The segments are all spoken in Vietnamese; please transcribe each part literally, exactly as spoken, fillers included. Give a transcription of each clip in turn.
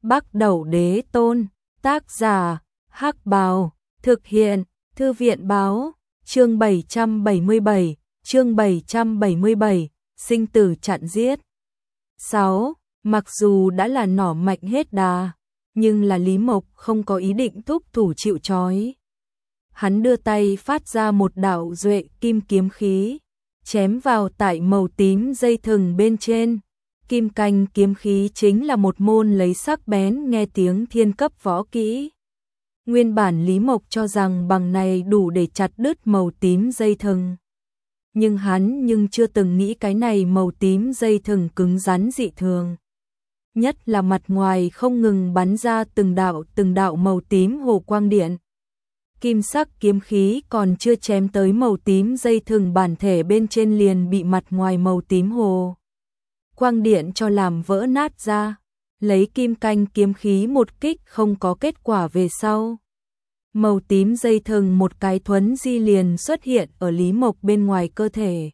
Bắc Đẩu Đế Tôn, tác giả, Hắc Bào, thực hiện, Thư viện báo, chương bảy trăm bảy mươi bảy, chương bảy trăm bảy mươi bảy, sinh tử chặn giết. sáu. Mặc dù đã là nỏ mạnh hết đà, nhưng là Lý Mộc không có ý định thúc thủ chịu trói. Hắn đưa tay phát ra một đạo duệ kim kiếm khí, chém vào tại màu tím dây thừng bên trên. Kim canh kiếm khí chính là một môn lấy sắc bén nghe tiếng thiên cấp võ kỹ. Nguyên bản Lý Mộc cho rằng bằng này đủ để chặt đứt màu tím dây thừng. Nhưng hắn nhưng chưa từng nghĩ cái này màu tím dây thừng cứng rắn dị thường. Nhất là mặt ngoài không ngừng bắn ra từng đạo từng đạo màu tím hồ quang điện. Kim sắc kiếm khí còn chưa chém tới màu tím dây thừng bản thể bên trên liền bị mặt ngoài màu tím hồ quang điện cho làm vỡ nát ra, lấy kim canh kiếm khí một kích không có kết quả về sau. Màu tím dây thừng một cái thuấn di liền xuất hiện ở Lý Mộc bên ngoài cơ thể.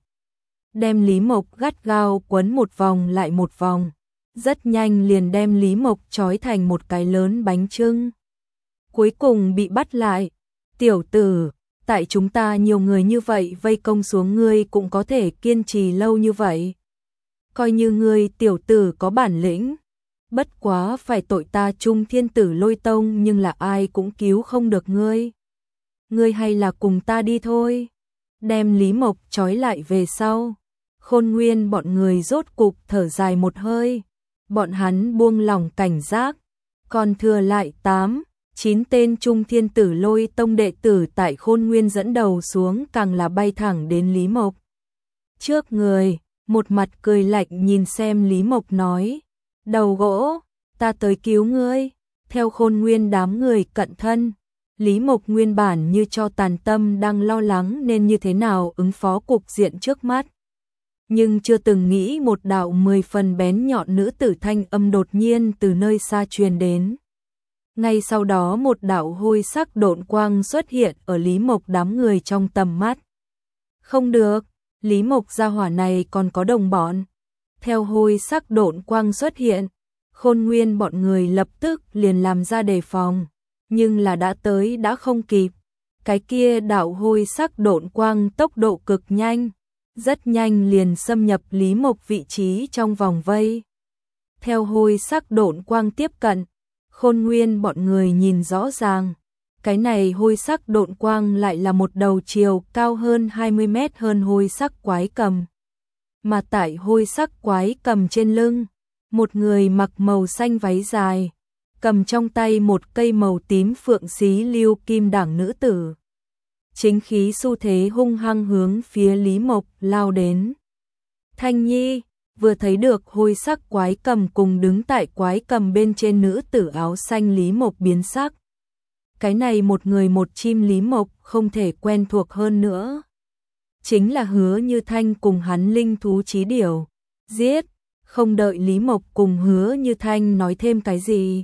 Đem Lý Mộc gắt gao quấn một vòng lại một vòng, rất nhanh liền đem Lý Mộc trói thành một cái lớn bánh chưng. Cuối cùng bị bắt lại. Tiểu tử, tại chúng ta nhiều người như vậy vây công xuống ngươi cũng có thể kiên trì lâu như vậy. Coi như ngươi tiểu tử có bản lĩnh, bất quá phải tội ta Trung Thiên Tử Lôi Tông nhưng là ai cũng cứu không được ngươi. Ngươi hay là cùng ta đi thôi. Đem Lý Mộc trói lại về sau, Khôn Nguyên bọn người rốt cục thở dài một hơi, bọn hắn buông lỏng cảnh giác, còn thừa lại tám, chín tên Trung Thiên Tử Lôi Tông đệ tử tại Khôn Nguyên dẫn đầu xuống càng là bay thẳng đến Lý Mộc. Trước người, một mặt cười lạnh nhìn xem Lý Mộc nói, đầu gỗ, ta tới cứu ngươi. Theo Khôn Nguyên đám người cận thân, Lý Mộc nguyên bản như cho tàn tâm đang lo lắng nên như thế nào ứng phó cục diện trước mắt. Nhưng chưa từng nghĩ một đạo mười phần bén nhọn nữ tử thanh âm đột nhiên từ nơi xa truyền đến. Ngay sau đó một đạo hôi sắc độn quang xuất hiện ở Lý Mộc đám người trong tầm mắt. Không được, Lý Mộc gia hỏa này còn có đồng bọn. Theo hôi sắc độn quang xuất hiện, Khôn Nguyên bọn người lập tức liền làm ra đề phòng, nhưng là đã tới đã không kịp. Cái kia đạo hôi sắc độn quang tốc độ cực nhanh, rất nhanh liền xâm nhập Lý Mộc vị trí trong vòng vây. Theo hôi sắc độn quang tiếp cận, Khôn Nguyên bọn người nhìn rõ ràng, cái này hôi sắc độn quang lại là một đầu chiều cao hơn hai mươi mét hơn hôi sắc quái cầm. Mà tại hôi sắc quái cầm trên lưng, một người mặc màu xanh váy dài, cầm trong tay một cây màu tím phượng xí lưu kim đảng nữ tử. Chính khí xu thế hung hăng hướng phía Lý Mộc lao đến. Thanh Nhi vừa thấy được hôi sắc quái cầm cùng đứng tại quái cầm bên trên nữ tử áo xanh, Lý Mộc biến sắc. Cái này một người một chim Lý Mộc không thể quen thuộc hơn nữa. Chính là Hứa Như Thanh cùng hắn linh thú chí điểu. Giết, không đợi Lý Mộc cùng Hứa Như Thanh nói thêm cái gì.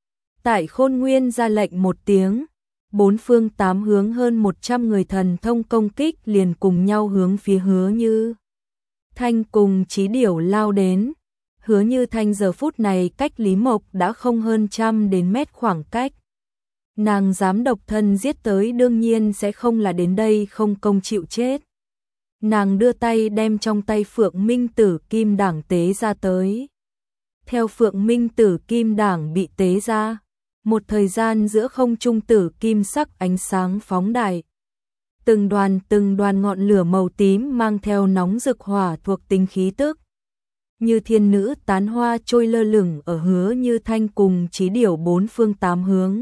Tại Khôn Nguyên ra lệnh một tiếng, bốn phương tám hướng hơn một trăm người thần thông công kích liền cùng nhau hướng phía Hứa Như Thanh cùng chí điểu lao đến. Hứa Như Thanh giờ phút này cách Lý Mộc đã không hơn trăm đến mét khoảng cách. Nàng dám độc thân giết tới đương nhiên sẽ không là đến đây không công chịu chết. Nàng đưa tay đem trong tay Phượng Minh Tử Kim Đảng tế ra tới. Theo Phượng Minh Tử Kim Đảng bị tế ra, một thời gian giữa không trung tử kim sắc ánh sáng phóng đại. Từng đoàn từng đoàn ngọn lửa màu tím mang theo nóng rực hỏa thuộc tính khí tức. Như thiên nữ tán hoa trôi lơ lửng ở Hứa Như Thanh cùng chí điểu bốn phương tám hướng.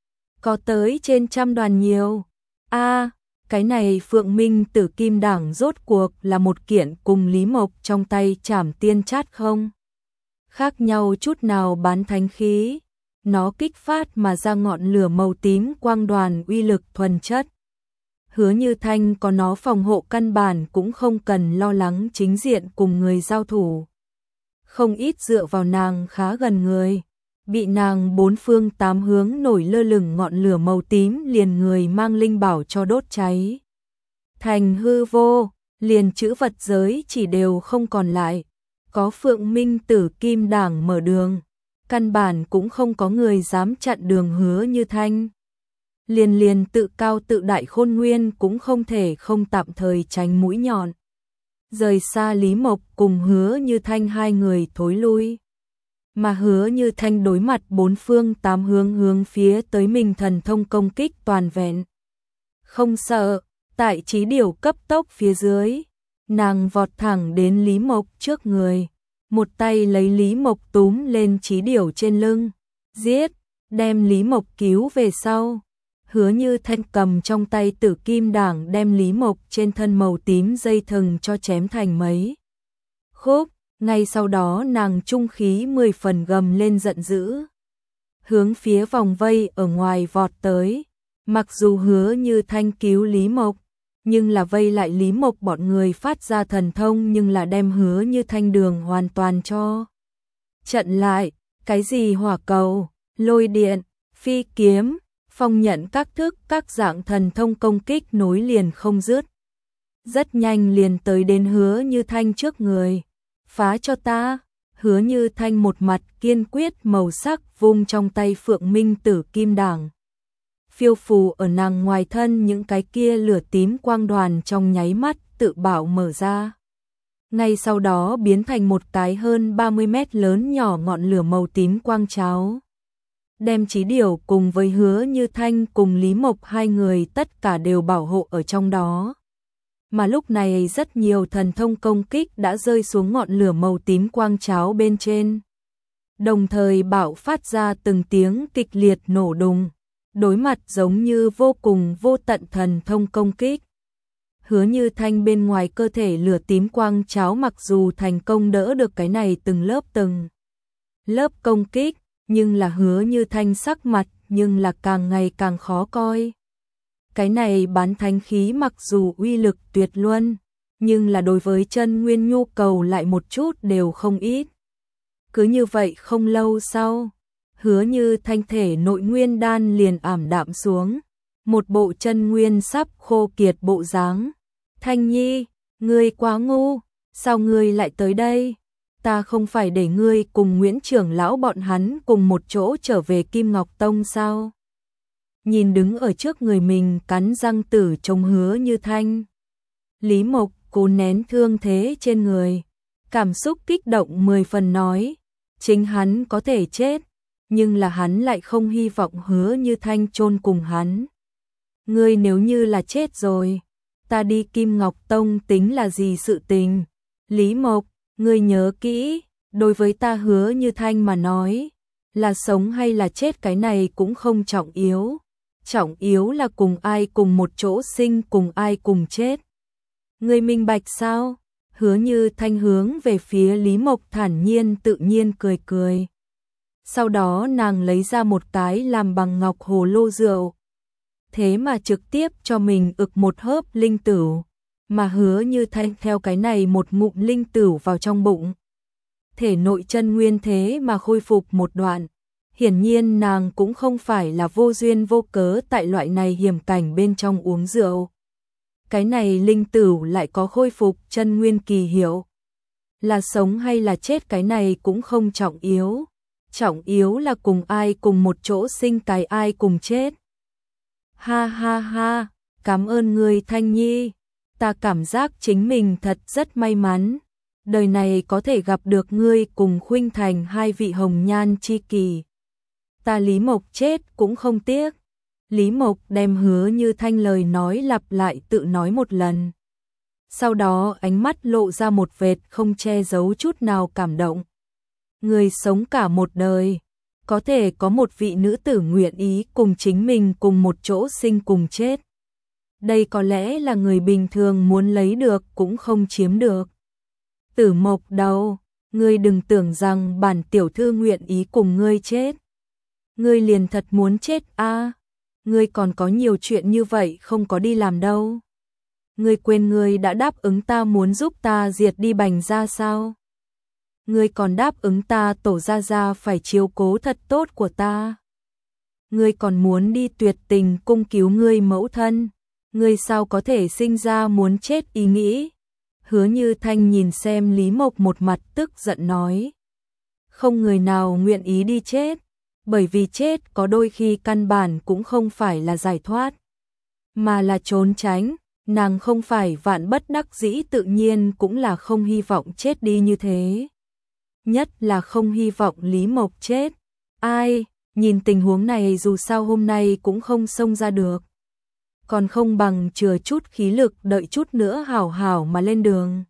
Có tới trên trăm đoàn nhiều. A, à, cái này Phượng Minh Tử Kim Đảng rốt cuộc là một kiện cùng Lý Mộc trong tay Trảm Tiên Chát không khác nhau chút nào bán thánh khí. Nó kích phát mà ra ngọn lửa màu tím quang đoàn uy lực thuần chất. Hứa Như Thanh có nó phòng hộ căn bản cũng không cần lo lắng chính diện cùng người giao thủ. Không ít dựa vào nàng khá gần người, bị nàng bốn phương tám hướng nổi lơ lửng ngọn lửa màu tím liền người mang linh bảo cho đốt cháy. Thành hư vô, liền chữ vật giới chỉ đều không còn lại, có Phượng Minh Tử Kim Đảng mở đường. căn bản cũng không có người dám chặn đường Hứa Như Thanh. Liền liền tự cao tự đại Khôn Nguyên cũng không thể không tạm thời tránh mũi nhọn. Rời xa Lý Mộc cùng Hứa Như Thanh hai người thối lui. Mà Hứa Như Thanh đối mặt bốn phương tám hướng hướng phía tới mình thần thông công kích toàn vẹn. Không sợ, tại trí điều cấp tốc phía dưới, nàng vọt thẳng đến Lý Mộc trước người. Một tay lấy Lý Mộc túm lên trí điều trên lưng, giết, đem Lý Mộc cứu về sau. Hứa Như Thanh cầm trong tay Tử Kim Đảng đem Lý Mộc trên thân màu tím dây thừng cho chém thành mấy khúc, ngay sau đó nàng trung khí mười phần gầm lên giận dữ, hướng phía vòng vây ở ngoài vọt tới. Mặc dù Hứa Như Thanh cứu Lý Mộc, nhưng là vây lại Lý Mộc bọn người phát ra thần thông nhưng là đem Hứa Như Thanh đường hoàn toàn cho chặn lại. Cái gì hỏa cầu, lôi điện, phi kiếm, phong nhận các thức các dạng thần thông công kích nối liền không dứt. Rất nhanh liền tới đến Hứa Như Thanh trước người. Phá cho ta. Hứa Như Thanh một mặt kiên quyết màu sắc vung trong tay Phượng Minh Tử Kim Đảng. Phiêu phù ở nàng ngoài thân những cái kia lửa tím quang đoàn trong nháy mắt tự bảo mở ra. Ngay sau đó biến thành một cái hơn ba mươi mét lớn nhỏ ngọn lửa màu tím quang cháo. Đem Chí Điều cùng với Hứa Như Thanh cùng Lý Mộc hai người tất cả đều bảo hộ ở trong đó. Mà lúc này rất nhiều thần thông công kích đã rơi xuống ngọn lửa màu tím quang cháo bên trên. Đồng thời bạo phát ra từng tiếng kịch liệt nổ đùng, đối mặt giống như vô cùng vô tận thần thông công kích. Hứa Như Thanh bên ngoài cơ thể lửa tím quang cháo mặc dù thành công đỡ được cái này từng lớp từng lớp công kích, nhưng là Hứa Như Thanh sắc mặt nhưng là càng ngày càng khó coi. Cái này bán thánh khí mặc dù uy lực tuyệt luân, nhưng là đối với chân nguyên nhu cầu lại một chút đều không ít. Cứ như vậy không lâu sau, Hứa Như Thanh thể nội nguyên đan liền ảm đạm xuống, một bộ chân nguyên sắp khô kiệt bộ dáng. Thanh Nhi, ngươi quá ngu, sao ngươi lại tới đây? Ta không phải để ngươi cùng Nguyễn trưởng lão bọn hắn cùng một chỗ trở về Kim Ngọc Tông sao? Nhìn đứng ở trước người mình cắn răng tử trông Hứa Như Thanh, Lý Mộc cố nén thương thế trên người, cảm xúc kích động mười phần nói, chính hắn có thể chết, nhưng là hắn lại không hy vọng Hứa Như Thanh chôn cùng hắn. Ngươi nếu như là chết rồi, ta đi Kim Ngọc Tông tính là gì sự tình? Lý Mộc, ngươi nhớ kỹ, đối với ta Hứa Như Thanh mà nói, là sống hay là chết cái này cũng không trọng yếu. Trọng yếu là cùng ai cùng một chỗ sinh, cùng ai cùng chết. Ngươi minh bạch sao? Hứa Như Thanh hướng về phía Lý Mộc thản nhiên tự nhiên cười cười. Sau đó nàng lấy ra một cái làm bằng ngọc hồ lô rượu. Thế mà trực tiếp cho mình ực một hớp linh tửu. Mà Hứa Như Thanh theo cái này một ngụm linh tửu vào trong bụng. Thể nội chân nguyên thế mà khôi phục một đoạn. Hiển nhiên nàng cũng không phải là vô duyên vô cớ tại loại này hiểm cảnh bên trong uống rượu. Cái này linh tửu lại có khôi phục chân nguyên kỳ hiệu. Là sống hay là chết cái này cũng không trọng yếu. Trọng yếu là cùng ai cùng một chỗ sinh cái ai cùng chết. Ha ha ha, cảm ơn ngươi Thanh Nhi. Ta cảm giác chính mình thật rất may mắn. Đời này có thể gặp được ngươi cùng Khuynh Thành hai vị hồng nhan chi kỷ. Ta Lý Mộc chết cũng không tiếc. Lý Mộc đem Hứa Như Thanh lời nói lặp lại tự nói một lần. Sau đó ánh mắt lộ ra một vệt không che giấu chút nào cảm động. Người sống cả một đời, có thể có một vị nữ tử nguyện ý cùng chính mình cùng một chỗ sinh cùng chết. Đây có lẽ là người bình thường muốn lấy được cũng không chiếm được. Tử Mộc đâu, ngươi đừng tưởng rằng bản tiểu thư nguyện ý cùng ngươi chết. Ngươi liền thật muốn chết a? À, ngươi còn có nhiều chuyện như vậy không có đi làm đâu. Ngươi quên ngươi đã đáp ứng ta muốn giúp ta diệt đi Bành gia sao? Ngươi còn đáp ứng ta tổ gia gia phải chiếu cố thật tốt của ta. Ngươi còn muốn đi tuyệt tình cung cứu ngươi mẫu thân. Ngươi sao có thể sinh ra muốn chết ý nghĩ? Hứa Như Thanh nhìn xem Lý Mộc một mặt tức giận nói. không người nào nguyện ý đi chết, bởi vì chết có đôi khi căn bản cũng không phải là giải thoát, mà là trốn tránh. Nàng không phải vạn bất đắc dĩ, tự nhiên cũng là không hy vọng chết đi như thế. Nhất là không hy vọng Lý Mộc chết. Ai, nhìn tình huống này dù sao hôm nay cũng không xông ra được. Còn không bằng chừa chút khí lực đợi chút nữa hảo hảo mà lên đường.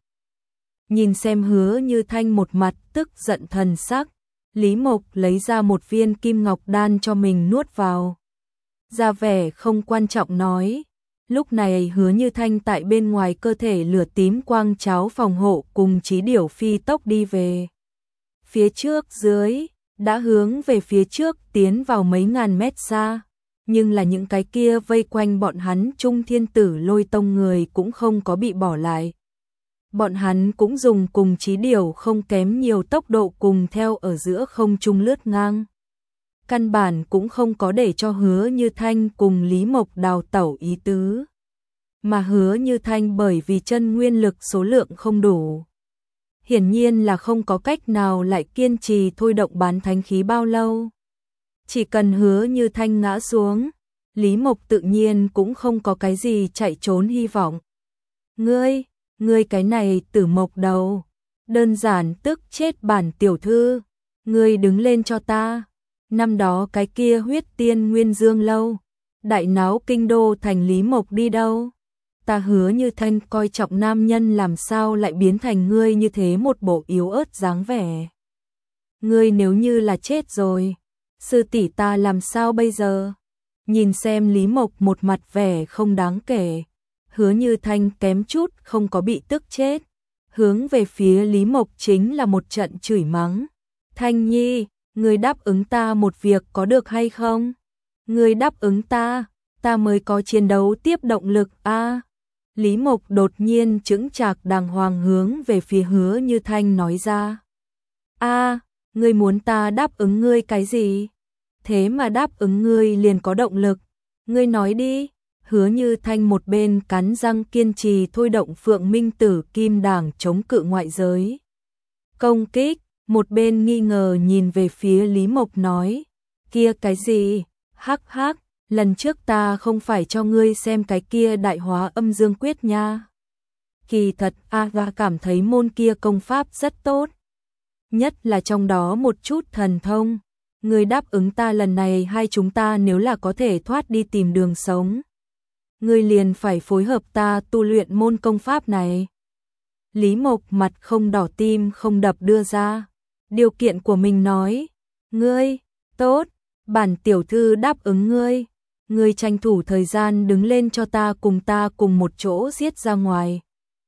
Nhìn xem Hứa Như Thanh một mặt tức giận thần sắc, Lý Mộc lấy ra một viên kim ngọc đan cho mình nuốt vào. Ra vẻ không quan trọng nói. Lúc này Hứa Như Thanh tại bên ngoài cơ thể lửa tím quang cháo phòng hộ cùng Chí Điểu phi tốc đi về. Phía trước dưới, đã hướng về phía trước tiến vào mấy ngàn mét xa, nhưng là những cái kia vây quanh bọn hắn Trung Thiên Tử Lôi Tông người cũng không có bị bỏ lại. Bọn hắn cũng dùng cùng Chí Điểu không kém nhiều tốc độ cùng theo ở giữa không trung lướt ngang. Căn bản cũng không có để cho Hứa Như Thanh cùng Lý Mộc đào tẩu ý tứ. Mà Hứa Như Thanh bởi vì chân nguyên lực số lượng không đủ, hiển nhiên là không có cách nào lại kiên trì thôi động bán thánh khí bao lâu. Chỉ cần Hứa Như Thanh ngã xuống, Lý Mộc tự nhiên cũng không có cái gì chạy trốn hy vọng. Ngươi, ngươi cái này Tử Mộc đầu, đơn giản tức chết bản tiểu thư, ngươi đứng lên cho ta. Năm đó cái kia huyết tiên nguyên dương lâu, đại náo kinh đô thành, Lý Mộc đi đâu? Ta Hứa Như Thanh coi trọng nam nhân làm sao lại biến thành ngươi như thế một bộ yếu ớt dáng vẻ. Ngươi nếu như là chết rồi, sư tỷ ta làm sao bây giờ? Nhìn xem Lý Mộc một mặt vẻ không đáng kể, Hứa Như Thanh kém chút không có bị tức chết, hướng về phía Lý Mộc chính là một trận chửi mắng. Thanh Nhi, ngươi đáp ứng ta một việc có được hay không? Ngươi đáp ứng ta, ta mới có chiến đấu tiếp động lực a. À, Lý Mộc đột nhiên chững chạc đàng hoàng hướng về phía Hứa Như Thanh nói ra. A, à, ngươi muốn ta đáp ứng ngươi cái gì? Thế mà đáp ứng ngươi liền có động lực. Ngươi nói đi. Hứa Như Thanh một bên cắn răng kiên trì thôi động Phượng Minh Tử Kim Đảng chống cự ngoại giới công kích, một bên nghi ngờ nhìn về phía Lý Mộc nói, kia cái gì? Hắc hắc, lần trước ta không phải cho ngươi xem cái kia Đại Hóa Âm Dương Quyết nha. Kỳ thật Aga cảm thấy môn kia công pháp rất tốt, nhất là trong đó một chút thần thông. Ngươi đáp ứng ta lần này hai chúng ta nếu là có thể thoát đi tìm đường sống, ngươi liền phải phối hợp ta tu luyện môn công pháp này. Lý Mộc mặt không đỏ tim không đập đưa ra điều kiện của mình nói, ngươi, tốt, bản tiểu thư đáp ứng ngươi, ngươi tranh thủ thời gian đứng lên cho ta cùng ta cùng một chỗ giết ra ngoài.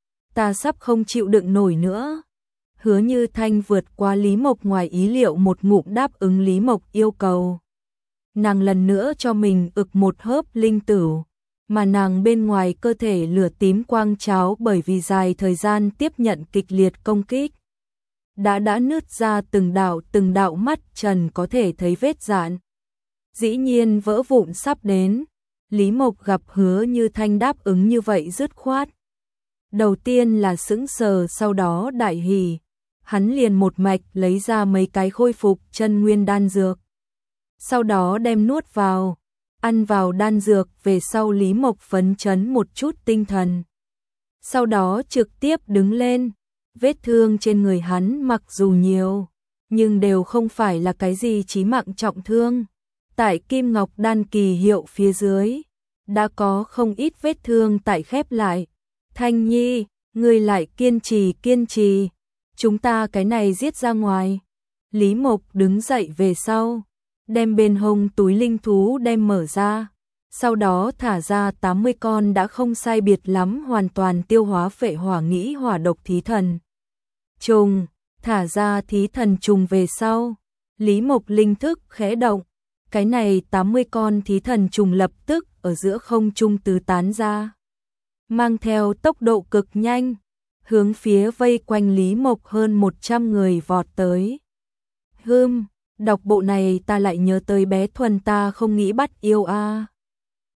Ta sắp không chịu đựng nổi nữa. Hứa Như Thanh vượt qua Lý Mộc ngoài ý liệu một ngụm đáp ứng Lý Mộc yêu cầu. Nàng lần nữa cho mình ực một hớp linh tử, mà nàng bên ngoài cơ thể lửa tím quang cháo bởi vì dài thời gian tiếp nhận kịch liệt công kích, đã đã nứt ra từng đạo từng đạo mắt trần có thể thấy vết rạn. Dĩ nhiên vỡ vụn sắp đến. Lý Mộc gặp Hứa Như Thanh đáp ứng như vậy dứt khoát, đầu tiên là sững sờ, sau đó đại hỉ. Hắn liền một mạch lấy ra mấy cái khôi phục chân nguyên đan dược, sau đó đem nuốt vào. Ăn vào đan dược về sau Lý Mộc phấn chấn một chút tinh thần, sau đó trực tiếp đứng lên. Vết thương trên người hắn mặc dù nhiều, nhưng đều không phải là cái gì chí mạng trọng thương. Tại Kim Ngọc đan kỳ hiệu phía dưới, đã có không ít vết thương tại khép lại. Thanh Nhi, ngươi lại kiên trì kiên trì, chúng ta cái này giết ra ngoài. Lý Mộc đứng dậy về sau, đem bên hông túi linh thú đem mở ra, sau đó thả ra tám mươi con đã không sai biệt lắm hoàn toàn tiêu hóa phệ hỏa nghĩ hỏa độc thí thần trùng. Thả ra thí thần trùng về sau, Lý Mộc linh thức khẽ động, cái này tám mươi con thí thần trùng lập tức ở giữa không trung tứ tán ra, mang theo tốc độ cực nhanh, hướng phía vây quanh Lý Mộc hơn một trăm người vọt tới. Hừm, đọc bộ này ta lại nhớ tới bé Thuần, ta không nghĩ bắt yêu a. À.